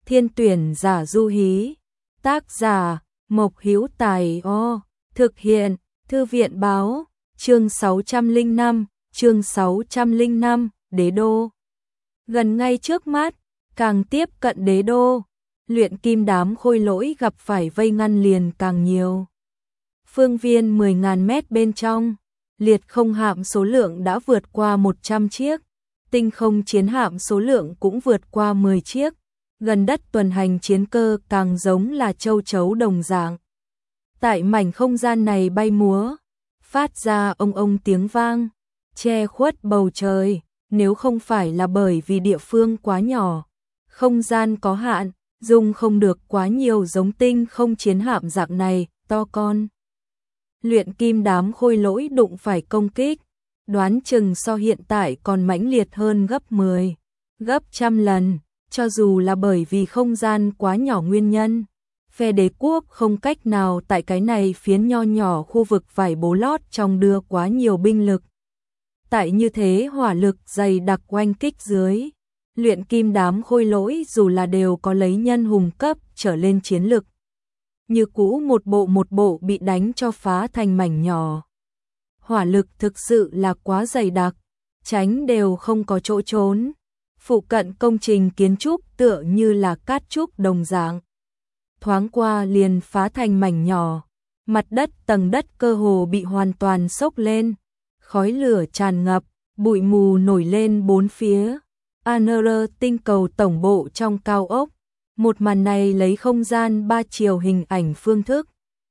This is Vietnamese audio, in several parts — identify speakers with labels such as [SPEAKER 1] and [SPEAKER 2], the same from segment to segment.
[SPEAKER 1] Thiên tuyển giả Du Hí. Tác giả Mộc Hữu Tài. Thực hiện Thư viện báo. Chương 605, Đế đô. Gần ngay trước mắt, càng tiếp cận đế đô, luyện kim đám khôi lỗi gặp phải vây ngăn liền càng nhiều. Phương viên 10.000 mét bên trong, liệt không hạm số lượng đã vượt qua 100 chiếc, tinh không chiến hạm số lượng cũng vượt qua 10 chiếc, gần đất tuần hành chiến cơ càng giống là châu chấu đồng dạng. Tại mảnh không gian này bay múa, phát ra ông tiếng vang, che khuất bầu trời, nếu không phải là bởi vì địa phương quá nhỏ, không gian có hạn, dùng không được quá nhiều giống tinh không chiến hạm dạng này, to con. Luyện kim đám khôi lỗi đụng phải công kích, đoán chừng so hiện tại còn mãnh liệt hơn gấp 10, gấp trăm lần, cho dù là bởi vì không gian quá nhỏ nguyên nhân. Phe đế quốc không cách nào tại cái này phiến nho nhỏ khu vực vải bố lót trong đưa quá nhiều binh lực. Tại như thế hỏa lực dày đặc oanh kích dưới, luyện kim đám khôi lỗi dù là đều có lấy nhân hùng cấp trở lên chiến lực. Như cũ một bộ bị đánh cho phá thành mảnh nhỏ. Hỏa lực thực sự là quá dày đặc, tránh đều không có chỗ trốn. Phụ cận công trình kiến trúc tựa như là cát trúc đồng dạng. Thoáng qua liền phá thành mảnh nhỏ, mặt đất tầng đất cơ hồ bị hoàn toàn sốc lên, khói lửa tràn ngập, bụi mù nổi lên bốn phía. ANR tinh cầu tổng bộ trong cao ốc, một màn này lấy không gian 3 chiều hình ảnh phương thức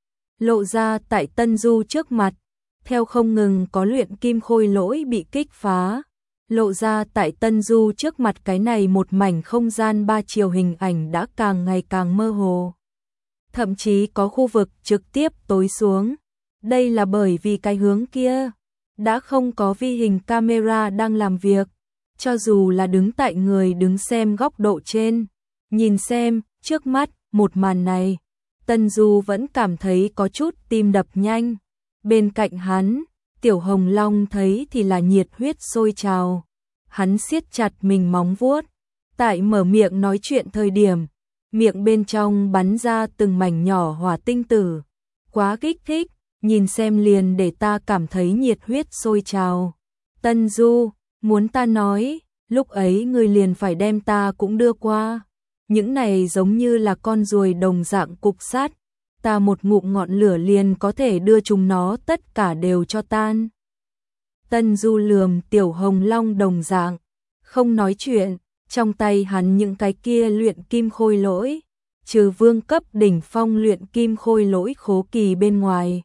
[SPEAKER 1] lộ ra tại Tân Du trước mặt, theo không ngừng có luyện kim khôi lỗi bị kích phá, lộ ra tại Tân Du trước mặt cái này một mảnh không gian 3 chiều hình ảnh đã càng ngày càng mơ hồ. Thậm chí có khu vực trực tiếp tối xuống. Đây là bởi vì cái hướng kia đã không có vi hình camera đang làm việc. Cho dù là đứng tại người đứng xem góc độ trên, nhìn xem trước mắt một màn này, Tân Du vẫn cảm thấy có chút tim đập nhanh. Bên cạnh hắn, Tiểu Hồng Long thấy thì là nhiệt huyết sôi trào. Hắn siết chặt mình móng vuốt, tại mở miệng nói chuyện thời điểm, miệng bên trong bắn ra từng mảnh nhỏ hỏa tinh tử. Quá kích thích, nhìn xem liền để ta cảm thấy nhiệt huyết sôi trào. Tân Du, muốn ta nói, lúc ấy ngươi liền phải đem ta cũng đưa qua. Những này giống như là con ruồi đồng dạng cục sắt, ta một ngụm ngọn lửa liền có thể đưa chúng nó tất cả đều cho tan. Tân Du lườm Tiểu Hồng Long đồng dạng, không nói chuyện, trong tay hắn những cái kia luyện kim khôi lỗi, trừ vương cấp đỉnh phong luyện kim khôi lỗi khố kỳ bên ngoài.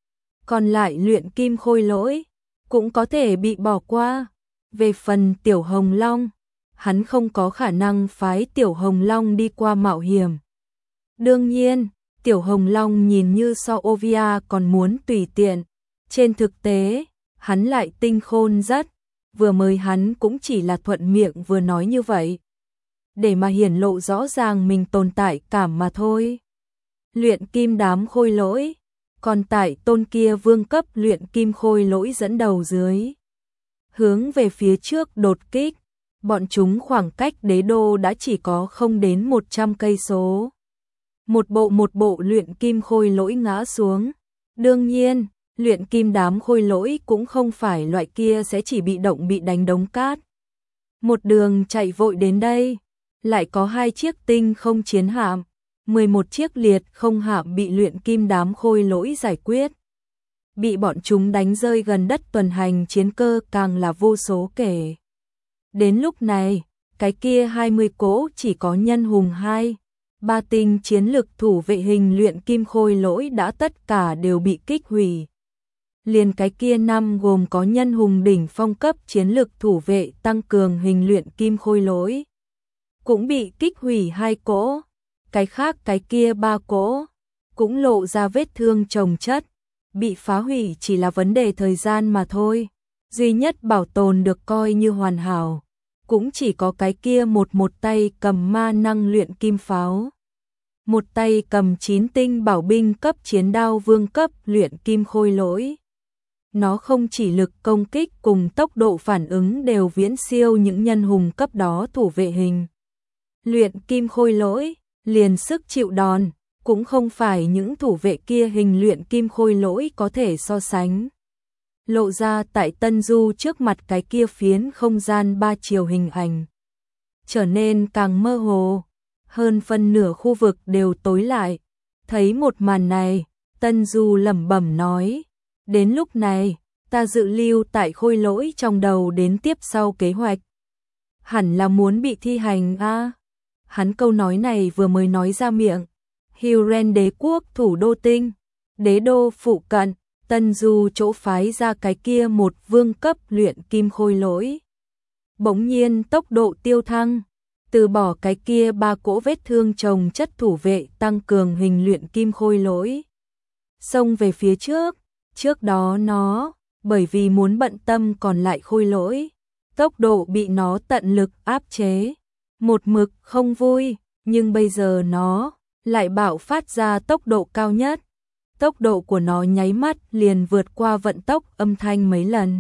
[SPEAKER 1] Còn lại luyện kim khôi lỗi, cũng có thể bị bỏ qua. Về phần Tiểu Hồng Long, hắn không có khả năng phái Tiểu Hồng Long đi qua mạo hiểm. Đương nhiên, Tiểu Hồng Long nhìn như so Ovia còn muốn tùy tiện. Trên thực tế, hắn lại tinh khôn rất, vừa mới hắn cũng chỉ là thuận miệng vừa nói như vậy, để mà hiển lộ rõ ràng mình tồn tại cảm mà thôi. Luyện kim đám khôi lỗi, còn tại tôn kia vương cấp luyện kim khôi lỗi dẫn đầu dưới, hướng về phía trước đột kích, bọn chúng khoảng cách đế đô đã chỉ có không đến 100 cây số. Một bộ luyện kim khôi lỗi ngã xuống. Đương nhiên, luyện kim đám khôi lỗi cũng không phải loại kia sẽ chỉ bị động bị đánh đống cát. Một đường chạy vội đến đây, lại có 2 chiếc tinh không chiến hạm, 11 chiếc liệt không hạm bị luyện kim đám khôi lỗi giải quyết. Bị bọn chúng đánh rơi gần đất tuần hành chiến cơ càng là vô số kể. Đến lúc này, cái kia 20 cỗ chỉ có nhân hùng 2-3 tinh chiến lực thủ vệ hình luyện kim khôi lỗi đã tất cả đều bị kích hủy. Liền cái kia 5 gồm có nhân hùng đỉnh phong cấp chiến lực thủ vệ tăng cường hình luyện kim khôi lỗi, cũng bị kích hủy 2 cỗ. Cái khác cái kia 3 cỗ cũng lộ ra vết thương chồng chất, bị phá hủy chỉ là vấn đề thời gian mà thôi. Duy nhất bảo tồn được coi như hoàn hảo, cũng chỉ có cái kia một tay cầm ma năng luyện kim pháo, một tay cầm 9 tinh bảo binh cấp chiến đao vương cấp luyện kim khôi lỗi. Nó không chỉ lực công kích cùng tốc độ phản ứng đều viễn siêu những nhân hùng cấp đó thủ vệ hình luyện kim khôi lỗi, liền sức chịu đòn, cũng không phải những thủ vệ kia hình luyện kim khôi lỗi có thể so sánh. Lộ ra tại Tân Du trước mặt cái kia phiến không gian ba chiều hình ảnh, trở nên càng mơ hồ, hơn phân nửa khu vực đều tối lại. Thấy một màn này, Tân Du lẩm bẩm nói, đến lúc này, ta dự lưu tại khôi lỗi trong đầu đến tiếp sau kế hoạch. Hẳn là muốn bị thi hành a. Hắn câu nói này vừa mới nói ra miệng, Huren đế quốc thủ đô tinh, đế đô phụ cận, Tân Du chỗ phái ra cái kia một vương cấp luyện kim khôi lỗi. Bỗng nhiên tốc độ tiêu thăng, từ bỏ cái kia ba cỗ vết thương chồng chất thủ vệ tăng cường hình luyện kim khôi lỗi. Xông về phía trước đó nó, bởi vì muốn bận tâm còn lại khôi lỗi, tốc độ bị nó tận lực áp chế, một mực không vui, nhưng bây giờ nó lại bạo phát ra tốc độ cao nhất. Tốc độ của nó nháy mắt liền vượt qua vận tốc âm thanh mấy lần.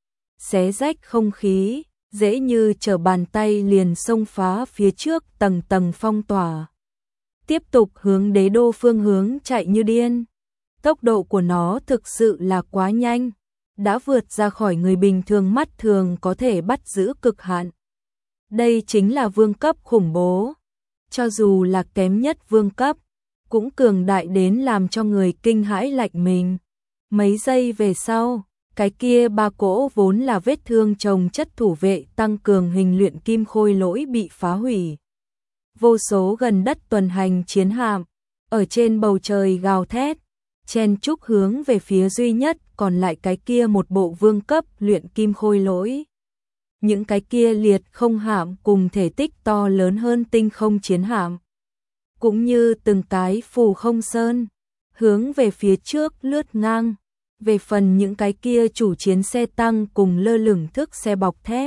[SPEAKER 1] Xé rách không khí, dễ như trở bàn tay liền xông phá phía trước tầng tầng phong tỏa. Tiếp tục hướng đế đô phương hướng chạy như điên. Tốc độ của nó thực sự là quá nhanh, đã vượt ra khỏi người bình thường mắt thường có thể bắt giữ cực hạn. Đây chính là vương cấp khủng bố. Cho dù là kém nhất vương cấp, cũng cường đại đến làm cho người kinh hãi lạnh mình. Mấy giây về sau, cái kia ba cỗ vốn là vết thương chồng chất thủ vệ tăng cường hình luyện kim khôi lỗi bị phá hủy. Vô số gần đất tuần hành chiến hạm, ở trên bầu trời gào thét, chen chúc hướng về phía duy nhất còn lại cái kia một bộ vương cấp luyện kim khôi lỗi. Những cái kia liệt không hạm cùng thể tích to lớn hơn tinh không chiến hạm, cũng như từng cái phù không sơn, hướng về phía trước lướt ngang. Về phần những cái kia chủ chiến xe tăng cùng lơ lửng thức xe bọc thép,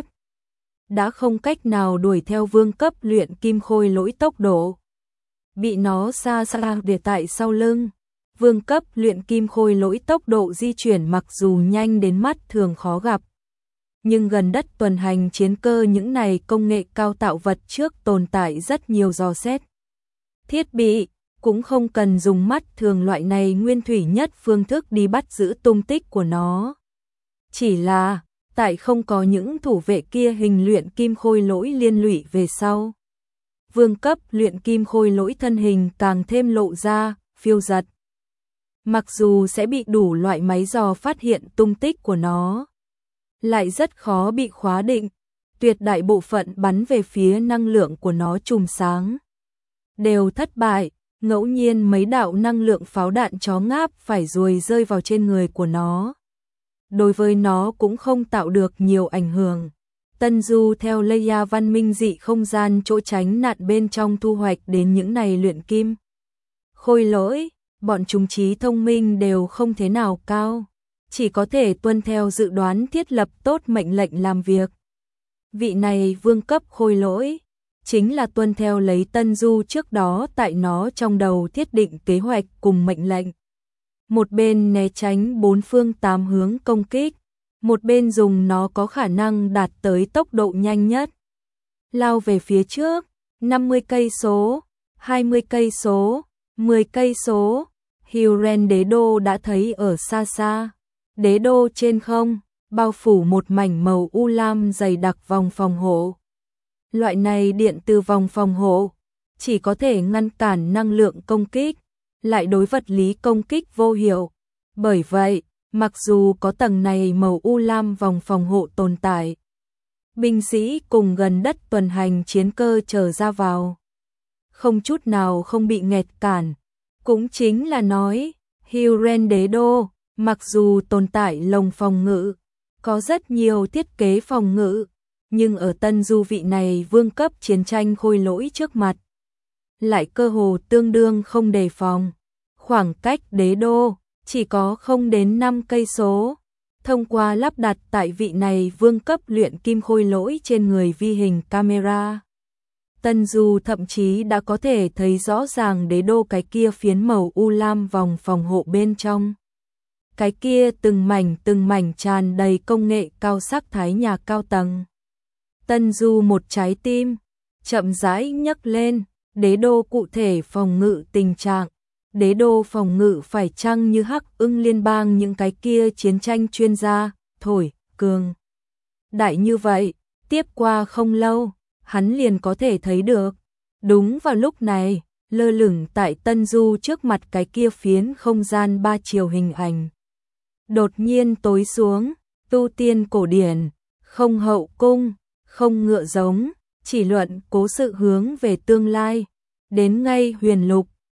[SPEAKER 1] đã không cách nào đuổi theo vương cấp luyện kim khôi lỗi tốc độ. Bị nó xa xa để tại sau lưng. Vương cấp luyện kim khôi lỗi tốc độ di chuyển mặc dù nhanh đến mắt thường khó gặp, nhưng gần đất tuần hành chiến cơ những này công nghệ cao tạo vật trước tồn tại rất nhiều dò xét thiết bị, cũng không cần dùng mắt thường loại này nguyên thủy nhất phương thức đi bắt giữ tung tích của nó. Chỉ là, tại không có những thủ vệ kia hình luyện kim khôi lỗi liên lụy về sau. Vương cấp luyện kim khôi lỗi thân hình càng thêm lộ ra, phiêu giật. Mặc dù sẽ bị đủ loại máy dò phát hiện tung tích của nó, lại rất khó bị khóa định, tuyệt đại bộ phận bắn về phía năng lượng của nó chùm sáng đều thất bại, ngẫu nhiên mấy đạo năng lượng pháo đạn chó ngáp phải ruồi rơi vào trên người của nó. Đối với nó cũng không tạo được nhiều ảnh hưởng. Tân Du theo Leia văn minh dị không gian chỗ tránh nạn bên trong thu hoạch đến những này luyện kim khôi lỗi, bọn chúng trí thông minh đều không thế nào cao, chỉ có thể tuân theo dự đoán thiết lập tốt mệnh lệnh làm việc. Vị này vương cấp khôi lỗi chính là tuân theo lấy Tân Du trước đó tại nó trong đầu thiết định kế hoạch cùng mệnh lệnh. Một bên né tránh bốn phương tám hướng công kích, một bên dùng nó có khả năng đạt tới tốc độ nhanh nhất. Lao về phía trước, 50 cây số, 20 cây số, 10 cây số, Huren đế đô đã thấy ở xa xa. Đế đô trên không, bao phủ một mảnh màu u lam dày đặc vòng phòng hộ. Loại này điện từ vòng phòng hộ chỉ có thể ngăn cản năng lượng công kích, lại đối vật lý công kích vô hiệu. Bởi vậy, mặc dù có tầng này màu u lam vòng phòng hộ tồn tại, binh sĩ cùng gần đất tuần hành chiến cơ chờ ra vào, không chút nào không bị nghẹt cản. Cũng chính là nói, Huren đế đô, mặc dù tồn tại lồng phòng ngự, có rất nhiều thiết kế phòng ngự, nhưng ở Tân Du vị này vương cấp chiến tranh khôi lỗi trước mặt, lại cơ hồ tương đương không đề phòng. Khoảng cách đế đô chỉ có không đến 5 cây số. Thông qua lắp đặt tại vị này vương cấp luyện kim khôi lỗi trên người vi hình camera, Tân Du thậm chí đã có thể thấy rõ ràng đế đô cái kia phiến màu u lam vòng phòng hộ bên trong. Cái kia từng mảnh tràn đầy công nghệ cao sắc thái nhà cao tầng. Tân Du một trái tim, chậm rãi nhấc lên, đế đô cụ thể phòng ngự tình trạng. Đế đô phòng ngự phải chăng như Hắc Ưng liên bang những cái kia chiến tranh chuyên gia, thổi, cường. Đại như vậy, tiếp qua không lâu, hắn liền có thể thấy được. Đúng vào lúc này, lơ lửng tại Tân Du trước mặt cái kia phiến không gian ba chiều hình ảnh. Đột nhiên tối xuống, tu tiên cổ điển, không hậu cung, không ngựa giống, chỉ luận cố sự hướng về tương lai. Đến ngay huyền lục,